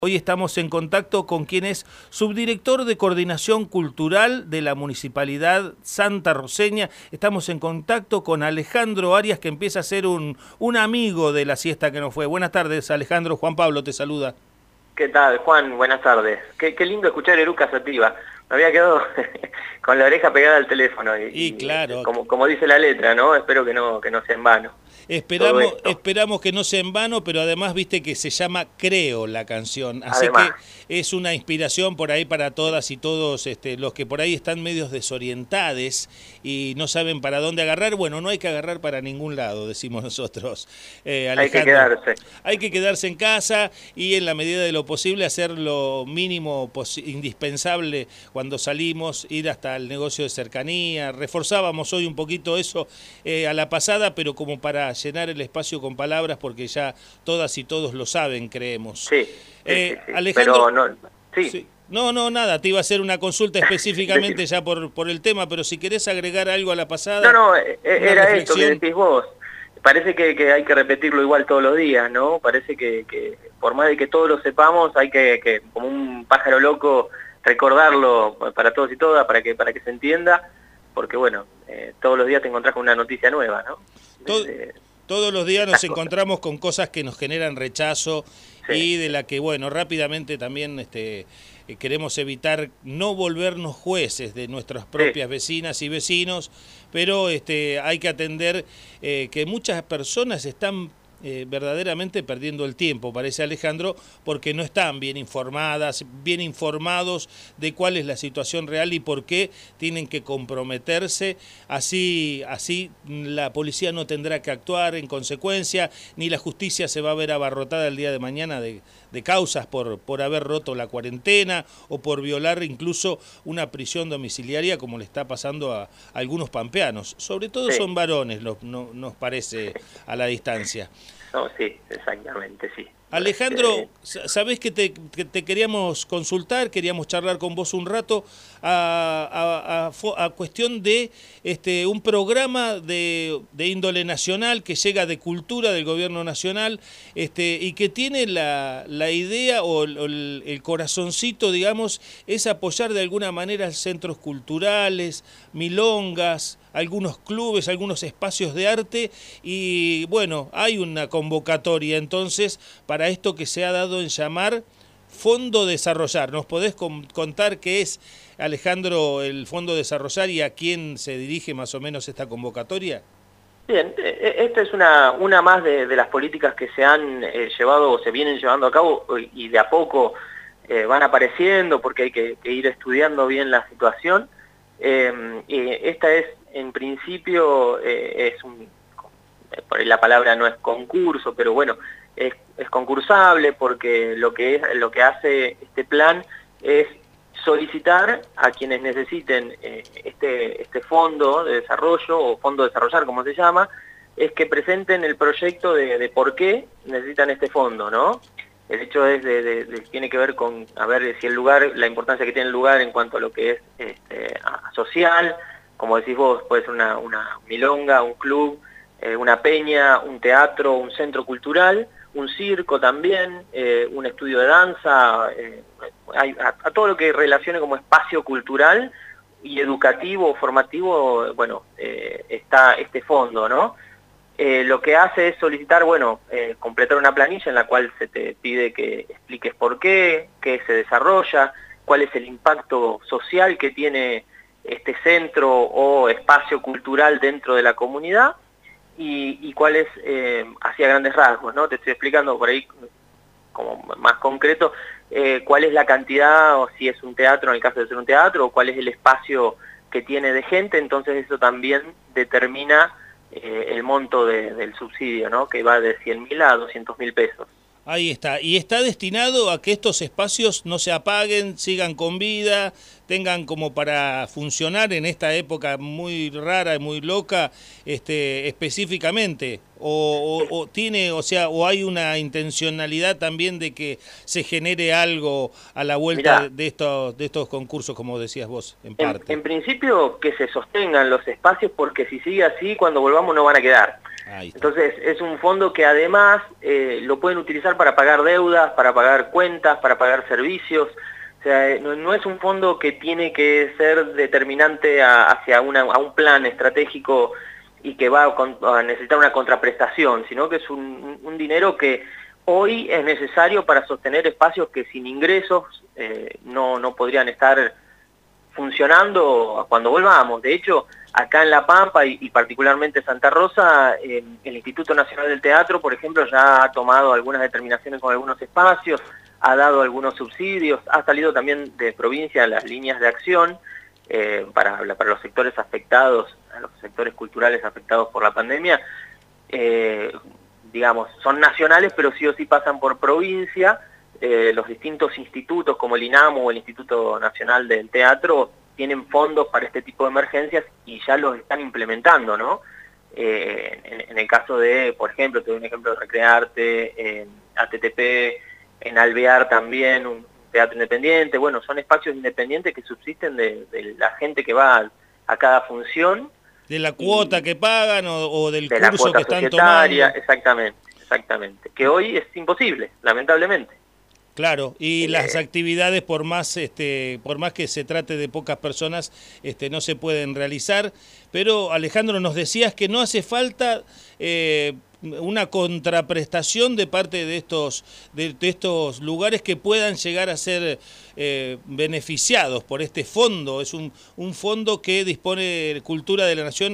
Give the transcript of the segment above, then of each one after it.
Hoy estamos en contacto con quien es subdirector de Coordinación Cultural de la Municipalidad Santa Roseña. Estamos en contacto con Alejandro Arias, que empieza a ser un amigo de la siesta que nos fue. Buenas tardes, Alejandro. Juan Pablo te saluda. ¿Qué tal, Juan? Buenas tardes. Qué lindo escuchar Eruca Sativa. Me había quedado con la oreja pegada al teléfono. Y claro. Como dice la letra, ¿no? Espero que no sea en vano. Esperamos que no sea en vano, pero además viste que se llama Creo la canción, así además, que es una inspiración por ahí para todas y todos los que por ahí están medios desorientados y no saben para dónde agarrar. Bueno, no hay que agarrar para ningún lado, decimos nosotros, Alejandro. Hay que quedarse. Hay que quedarse en casa y en la medida de lo posible hacer lo mínimo indispensable cuando salimos, ir hasta el negocio de cercanía. Reforzábamos hoy un poquito eso a la pasada, pero como para llenar el espacio con palabras, porque ya todas y todos lo saben, creemos. Sí. Alejandro, pero no, sí. No, nada, te iba a hacer una consulta específicamente ya por el tema, pero si querés agregar algo a la pasada... No, era esto que decís vos. Parece que hay que repetirlo igual todos los días, ¿no? Parece que por más de que todos lo sepamos, hay que como un pájaro loco, recordarlo para todos y todas, para que se entienda, porque bueno, todos los días te encontrás con una noticia nueva, ¿no? Todos los días nos encontramos con cosas que nos generan rechazo, sí, y de la que, bueno, rápidamente también queremos evitar no volvernos jueces de nuestras propias vecinas y vecinos, pero hay que atender que muchas personas están verdaderamente perdiendo el tiempo, parece, Alejandro, porque no están bien informados de cuál es la situación real y por qué tienen que comprometerse. Así la policía no tendrá que actuar en consecuencia, ni la justicia se va a ver abarrotada el día de mañana de causas por haber roto la cuarentena o por violar incluso una prisión domiciliaria, como le está pasando a algunos pampeanos. Sobre todo son varones, nos parece a la distancia. No, sí, exactamente, sí. Alejandro, sabés que te queríamos consultar, queríamos charlar con vos un rato a cuestión de un programa de índole nacional que llega de cultura del gobierno nacional y que tiene la idea o el corazoncito, digamos, es apoyar de alguna manera centros culturales, milongas, algunos clubes, algunos espacios de arte y bueno, hay una convocatoria entonces para esto que se ha dado en llamar Fondo Desarrollar. ¿Nos podés contar qué es, Alejandro, el Fondo Desarrollar y a quién se dirige más o menos esta convocatoria? Bien, esta es una más de las políticas que se han llevado o se vienen llevando a cabo y de a poco van apareciendo porque hay que ir estudiando bien la situación. Esta es, en principio, por ahí la palabra no es concurso, pero bueno, es concursable porque lo que hace este plan es solicitar a quienes necesiten este fondo de desarrollo o fondo de desarrollar, como se llama, es que presenten el proyecto de por qué necesitan este fondo, ¿no? El hecho es tiene que ver con, a ver si el lugar, la importancia que tiene el lugar en cuanto a lo que es social, como decís vos, puede ser una milonga, un club, una peña, un teatro, un centro cultural, un circo también, un estudio de danza, a todo lo que relacione como espacio cultural y educativo o formativo, bueno, está este fondo, ¿no? Lo que hace es solicitar, bueno, completar una planilla en la cual se te pide que expliques por qué se desarrolla, cuál es el impacto social que tiene este centro o espacio cultural dentro de la comunidad y cuál es, hacia grandes rasgos, ¿no? Te estoy explicando por ahí como más concreto cuál es la cantidad o si es un teatro en el caso de ser un teatro o cuál es el espacio que tiene de gente, entonces eso también determina el monto del subsidio, ¿no? Que va de 100.000 a 200.000 pesos. Ahí está, y está destinado a que estos espacios no se apaguen, sigan con vida, tengan como para funcionar en esta época muy rara y muy loca, específicamente, o tiene, o sea, o hay una intencionalidad también de que se genere algo a la vuelta de estos concursos, como decías vos, en parte. En principio que se sostengan los espacios porque si sigue así, cuando volvamos no van a quedar. Ahí está. Entonces es un fondo que además lo pueden utilizar para pagar deudas, para pagar cuentas, para pagar servicios. O sea, no es un fondo que tiene que ser determinante hacia a un plan estratégico y que va a necesitar una contraprestación, sino que es un dinero que hoy es necesario para sostener espacios que sin ingresos no podrían estar funcionando cuando volvamos. De hecho, acá en La Pampa y particularmente Santa Rosa, el Instituto Nacional del Teatro, por ejemplo, ya ha tomado algunas determinaciones con algunos espacios, ha dado algunos subsidios, ha salido también de provincia las líneas de acción para los sectores afectados, a los sectores culturales afectados por la pandemia. Digamos, son nacionales, pero sí o sí pasan por provincia. Los distintos institutos como el INAMU o el Instituto Nacional del Teatro tienen fondos para este tipo de emergencias y ya los están implementando, ¿no? En el caso de, por ejemplo, te doy un ejemplo de Recrearte, ATTP, en Alvear también, un teatro independiente. Bueno, son espacios independientes que subsisten de la gente que va a cada función. ¿De la cuota que pagan o del de curso que están societaria, tomando? Exactamente. Que hoy es imposible, lamentablemente. Claro, y las actividades, por más que se trate de pocas personas, no se pueden realizar. Pero, Alejandro, nos decías que no hace falta una contraprestación de parte de estos lugares que puedan llegar a ser beneficiados por este fondo. Es un fondo que dispone Cultura de la Nación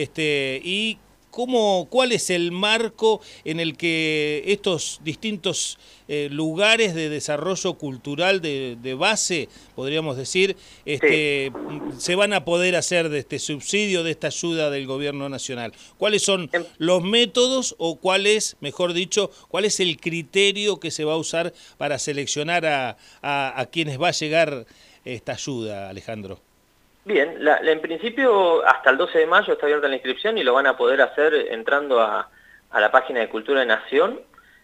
y ¿cuál es el marco en el que estos distintos lugares de desarrollo cultural de base, podríamos decir, se van a poder hacer de este subsidio, de esta ayuda del gobierno nacional? ¿Cuáles son los métodos o cuál es el criterio que se va a usar para seleccionar a quienes va a llegar esta ayuda, Alejandro? Bien, en principio hasta el 12 de mayo está abierta la inscripción y lo van a poder hacer entrando a la página de Cultura de Nación.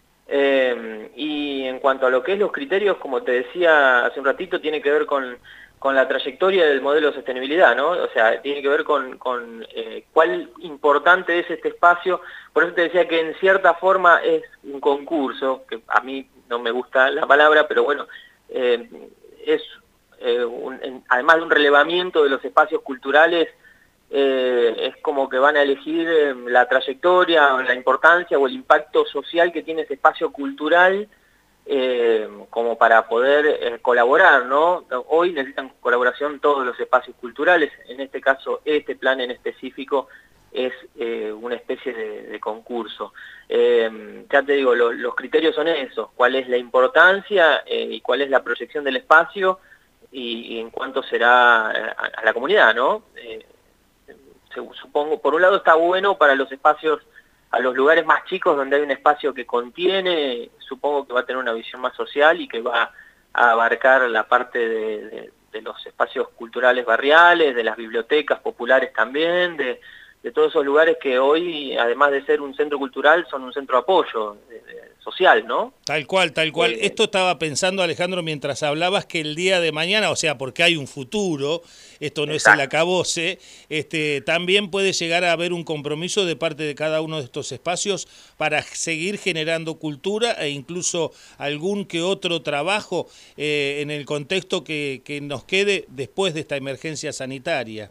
Y en cuanto a lo que es los criterios, como te decía hace un ratito, tiene que ver con la trayectoria del modelo de sostenibilidad, ¿no? O sea, tiene que ver con cuál importante es este espacio. Por eso te decía que en cierta forma es un concurso, que a mí no me gusta la palabra, pero bueno, es... además de un relevamiento de los espacios culturales, es como que van a elegir la trayectoria, la importancia o el impacto social que tiene ese espacio cultural como para poder colaborar, ¿no? Hoy necesitan colaboración todos los espacios culturales. En este caso, este plan en específico es una especie de concurso. Ya te digo, los criterios son esos: cuál es la importancia y cuál es la proyección del espacio y en cuánto será a la comunidad, ¿no? Supongo, por un lado está bueno para los espacios, a los lugares más chicos donde hay un espacio que contiene, supongo que va a tener una visión más social y que va a abarcar la parte de los espacios culturales barriales, de las bibliotecas populares también, de todos esos lugares que hoy, además de ser un centro cultural, son un centro de apoyo social, ¿no? Tal cual. Esto estaba pensando, Alejandro, mientras hablabas, que el día de mañana, o sea, porque hay un futuro, esto no Exacto. es el acabose, también puede llegar a haber un compromiso de parte de cada uno de estos espacios para seguir generando cultura e incluso algún que otro trabajo en el contexto que nos quede después de esta emergencia sanitaria.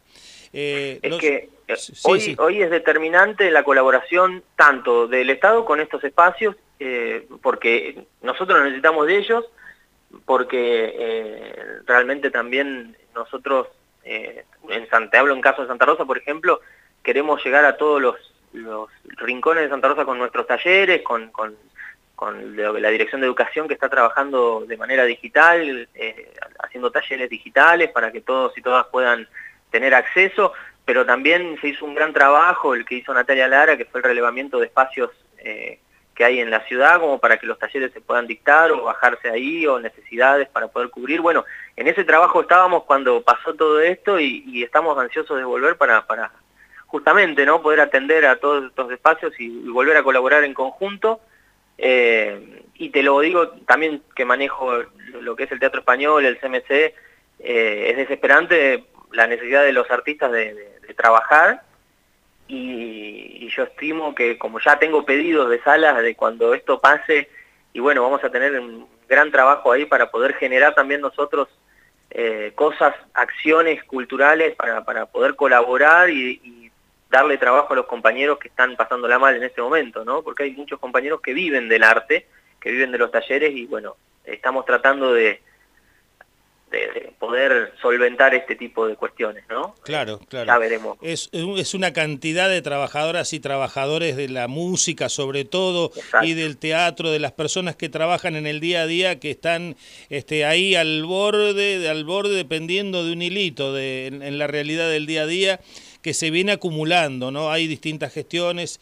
Hoy es determinante la colaboración tanto del Estado con estos espacios, porque nosotros necesitamos de ellos, porque realmente también nosotros, te hablo en caso de Santa Rosa, por ejemplo, queremos llegar a todos los rincones de Santa Rosa con nuestros talleres, con la Dirección de Educación, que está trabajando de manera digital, haciendo talleres digitales para que todos y todas puedan tener acceso, pero también se hizo un gran trabajo, el que hizo Natalia Lara, que fue el relevamiento de espacios que hay en la ciudad, como para que los talleres se puedan dictar o bajarse ahí, o necesidades para poder cubrir. Bueno, en ese trabajo estábamos cuando pasó todo esto y estamos ansiosos de volver para justamente, ¿no?, poder atender a todos estos espacios y volver a colaborar en conjunto. Y te lo digo también, que manejo lo que es el Teatro Español, el CMC, es desesperante la necesidad de los artistas de trabajar, y yo estimo que como ya tengo pedidos de salas de cuando esto pase, y bueno, vamos a tener un gran trabajo ahí para poder generar también nosotros cosas, acciones culturales para poder colaborar y darle trabajo a los compañeros que están pasándola mal en este momento, ¿no? Porque hay muchos compañeros que viven del arte, que viven de los talleres y bueno, estamos tratando de poder solventar este tipo de cuestiones, ¿no? Claro, claro. Ya veremos. Es una cantidad de trabajadoras y trabajadores de la música, sobre todo, Exacto. y del teatro, de las personas que trabajan en el día a día, que están ahí al borde, dependiendo de un hilito en la realidad del día a día, que se viene acumulando, ¿no? Hay distintas gestiones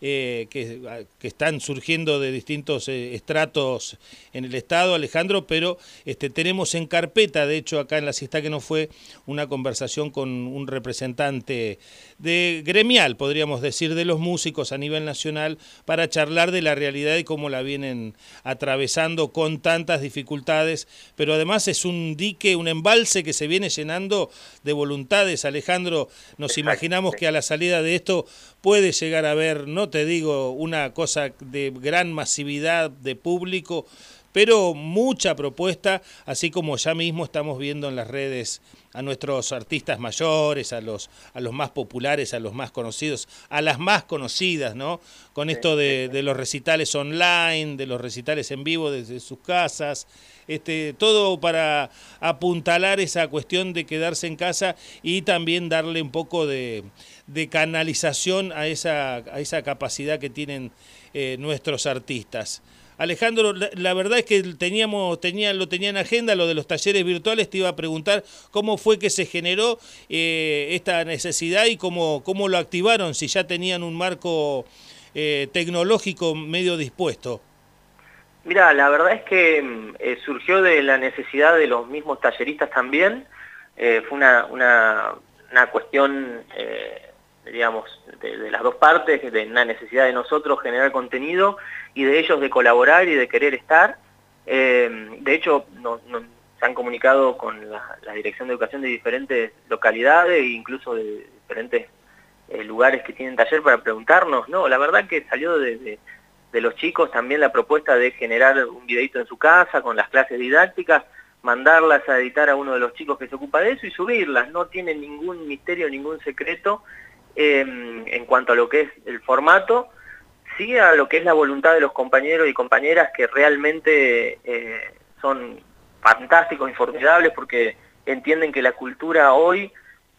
que están surgiendo de distintos estratos en el Estado, Alejandro, pero tenemos en carpeta, de hecho acá en La Siesta que no fue, una conversación con un representante de gremial, podríamos decir, de los músicos a nivel nacional, para charlar de la realidad y cómo la vienen atravesando con tantas dificultades, pero además es un dique, un embalse que se viene llenando de voluntades, Alejandro. Nos imaginamos que a la salida de esto puede llegar a haber, no te digo una cosa de gran masividad de público, pero mucha propuesta, así como ya mismo estamos viendo en las redes a nuestros artistas mayores, a los más populares, a los más conocidos, a las más conocidas, ¿no? Con esto de los recitales online, de los recitales en vivo desde sus casas, todo para apuntalar esa cuestión de quedarse en casa y también darle un poco de canalización a esa capacidad que tienen nuestros artistas. Alejandro, la verdad es que lo tenía en agenda, lo de los talleres virtuales. Te iba a preguntar cómo fue que se generó esta necesidad y cómo lo activaron, si ya tenían un marco tecnológico medio dispuesto. Mira, la verdad es que surgió de la necesidad de los mismos talleristas también. Fue una cuestión, digamos, de las dos partes, de una necesidad de nosotros generar contenido y de ellos de colaborar y de querer estar. De hecho, se han comunicado con la Dirección de Educación de diferentes localidades e incluso de diferentes lugares que tienen taller para preguntarnos. No, la verdad que salió de los chicos también la propuesta de generar un videito en su casa con las clases didácticas, mandarlas a editar a uno de los chicos que se ocupa de eso y subirlas. No tiene ningún misterio, ningún secreto en cuanto a lo que es el formato, sí a lo que es la voluntad de los compañeros y compañeras que realmente son fantásticos y formidables porque entienden que la cultura hoy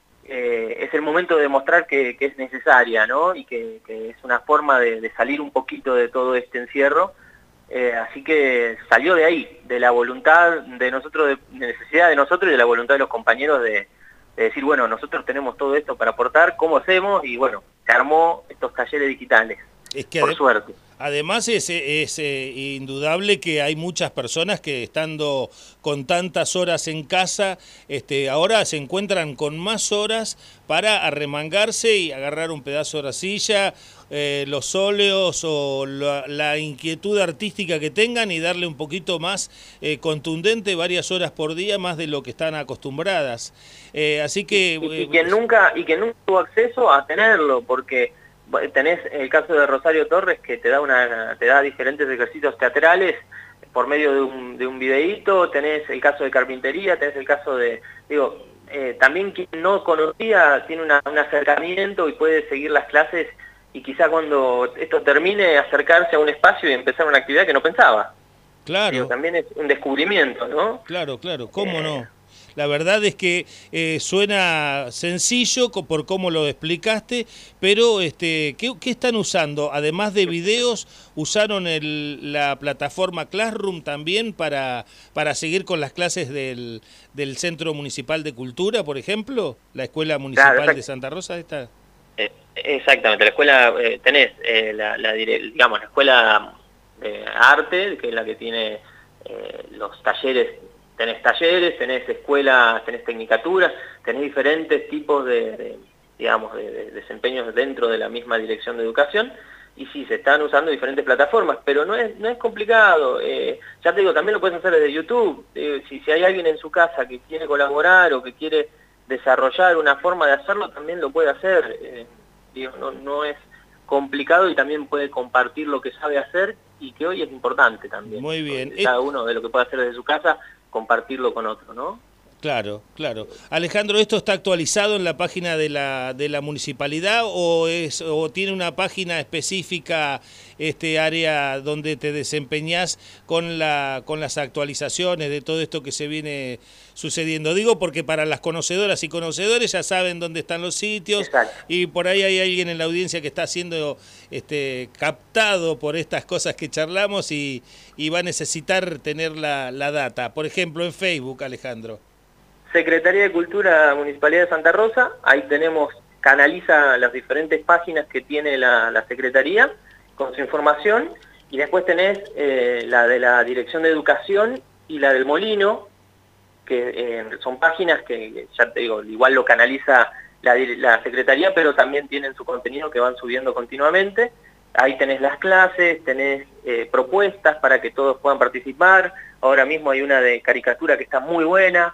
es el momento de demostrar que es necesaria, ¿no? Y que es una forma de salir un poquito de todo este encierro. Así que salió de ahí, de la voluntad de nosotros, de necesidad de nosotros y de la voluntad de los compañeros de decir, bueno, nosotros tenemos todo esto para aportar, ¿cómo hacemos? Y bueno, se armó estos talleres digitales, es que por suerte. Además es indudable que hay muchas personas que estando con tantas horas en casa, ahora se encuentran con más horas para arremangarse y agarrar un pedazo de arcilla, los óleos o la inquietud artística que tengan y darle un poquito más contundente, varias horas por día, más de lo que están acostumbradas. Así que... y que nunca tuvo acceso a tenerlo, porque... Tenés el caso de Rosario Torres que te da diferentes ejercicios teatrales por medio de un videíto, tenés el caso de carpintería, tenés el caso de, también quien no conocía tiene un acercamiento y puede seguir las clases y quizá cuando esto termine acercarse a un espacio y empezar una actividad que no pensaba. Claro. También es un descubrimiento, ¿no? Claro, ¿cómo no? La verdad es que suena sencillo por cómo lo explicaste, pero ¿qué están usando? Además de videos, ¿usaron la plataforma Classroom también para seguir con las clases del Centro Municipal de Cultura, por ejemplo? ¿La Escuela Municipal de Santa Rosa está? Exactamente, la escuela, tenés la Escuela de Arte, que es la que tiene los talleres. Tenés talleres, tenés escuelas, tenés tecnicaturas, tenés diferentes tipos de desempeños dentro de la misma dirección de educación y sí, se están usando diferentes plataformas, pero no es complicado. Ya te digo, también lo puedes hacer desde YouTube. Si hay alguien en su casa que quiere colaborar o que quiere desarrollar una forma de hacerlo, también lo puede hacer. digo, no es complicado y también puede compartir lo que sabe hacer y que hoy es importante también. Muy bien. Cada uno de lo que puede hacer desde su casa, compartirlo con otro, ¿no? Claro, claro. Alejandro, ¿esto está actualizado en la página de la municipalidad o tiene una página específica, área donde te desempeñás con las actualizaciones de todo esto que se viene sucediendo? Digo porque para las conocedoras y conocedores ya saben dónde están los sitios. Exacto. Y por ahí hay alguien en la audiencia que está siendo captado por estas cosas que charlamos y va a necesitar tener la data. Por ejemplo, en Facebook, Alejandro. Secretaría de Cultura, Municipalidad de Santa Rosa, ahí canaliza las diferentes páginas que tiene la Secretaría con su información, y después tenés la de la Dirección de Educación y la del Molino, que son páginas que, ya te digo, igual lo canaliza la Secretaría, pero también tienen su contenido que van subiendo continuamente. Ahí tenés las clases, tenés propuestas para que todos puedan participar. Ahora mismo hay una de caricatura que está muy buena.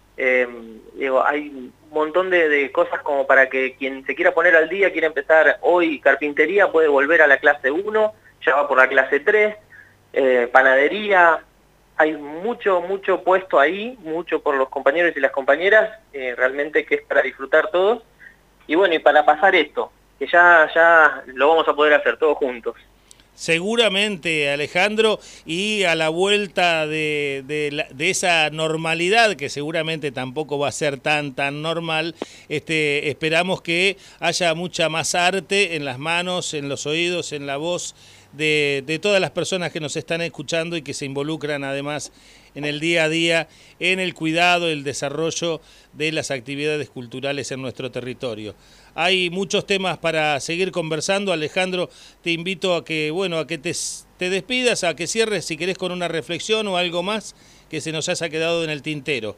Hay un montón de cosas como para que quien se quiera poner al día, quiera empezar hoy carpintería, puede volver a la clase 1, ya va por la clase 3, panadería, hay mucho puesto ahí, mucho por los compañeros y las compañeras, realmente que es para disfrutar todos, y bueno, y para pasar esto, que ya lo vamos a poder hacer todos juntos. Seguramente, Alejandro, y a la vuelta de esa normalidad, que seguramente tampoco va a ser tan normal, esperamos que haya mucha más arte en las manos, en los oídos, en la voz de todas las personas que nos están escuchando y que se involucran además en el día a día, en el cuidado, el desarrollo de las actividades culturales en nuestro territorio. Hay muchos temas para seguir conversando. Alejandro, te invito a que, te despidas, a que cierres, si querés, con una reflexión o algo más que se nos haya quedado en el tintero.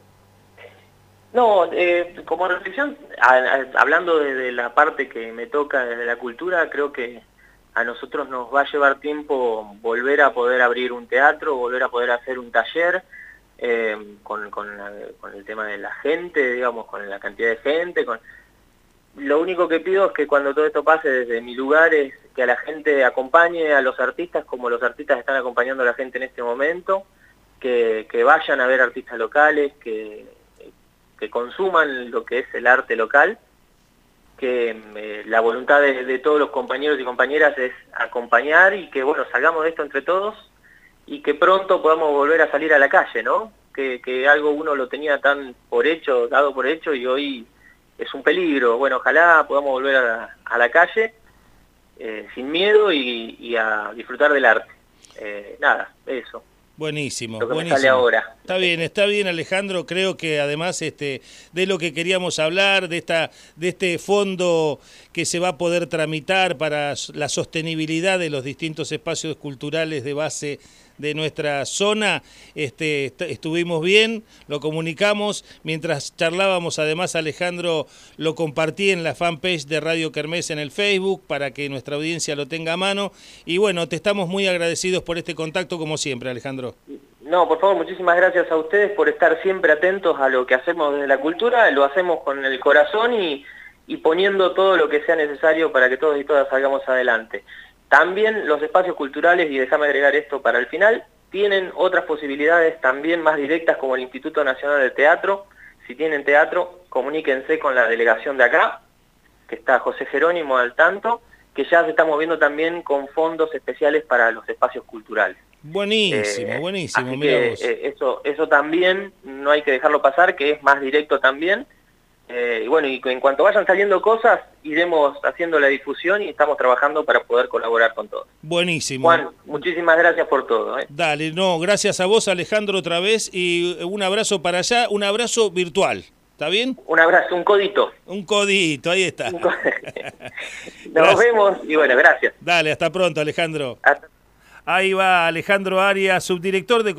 No, como reflexión, hablando de la parte que me toca desde la cultura, creo que a nosotros nos va a llevar tiempo volver a poder abrir un teatro, volver a poder hacer un taller, con el tema de la gente, digamos, con la cantidad de gente. Lo único que pido es que cuando todo esto pase desde mi lugar es que a la gente acompañe a los artistas como los artistas están acompañando a la gente en este momento, que vayan a ver artistas locales, que consuman lo que es el arte local, que la voluntad de todos los compañeros y compañeras es acompañar y que, bueno, salgamos de esto entre todos y que pronto podamos volver a salir a la calle, ¿no? Que algo uno lo tenía dado por hecho y hoy es un peligro. Bueno, ojalá podamos volver a la calle sin miedo y a disfrutar del arte. Nada, eso. Buenísimo, lo que buenísimo. Me sale ahora. Está bien, Alejandro. Creo que además de lo que queríamos hablar, de este fondo que se va a poder tramitar para la sostenibilidad de los distintos espacios culturales de base de nuestra zona, estuvimos bien, lo comunicamos. Mientras charlábamos, además, Alejandro, lo compartí en la fanpage de Radio Kermés en el Facebook para que nuestra audiencia lo tenga a mano. Y bueno, te estamos muy agradecidos por este contacto, como siempre, Alejandro. No, por favor, muchísimas gracias a ustedes por estar siempre atentos a lo que hacemos desde la cultura. Lo hacemos con el corazón y poniendo todo lo que sea necesario para que todos y todas salgamos adelante. También los espacios culturales, y déjame agregar esto para el final, tienen otras posibilidades también más directas como el Instituto Nacional de Teatro. Si tienen teatro, comuníquense con la delegación de acá, que está José Jerónimo al tanto, que ya se está moviendo también con fondos especiales para los espacios culturales. Buenísimo, buenísimo. Así Mirá que, vos. eso también no hay que dejarlo pasar, que es más directo también. Y bueno, y en cuanto vayan saliendo cosas, iremos haciendo la difusión y estamos trabajando para poder colaborar con todos. Buenísimo. Juan, muchísimas gracias por todo. Dale, no, gracias a vos, Alejandro, otra vez, y un abrazo para allá, un abrazo virtual, ¿está bien? Un abrazo, un codito. Un codito, ahí está. Nos vemos y bueno, gracias. Dale, hasta pronto, Alejandro. Hasta... Ahí va Alejandro Arias, subdirector de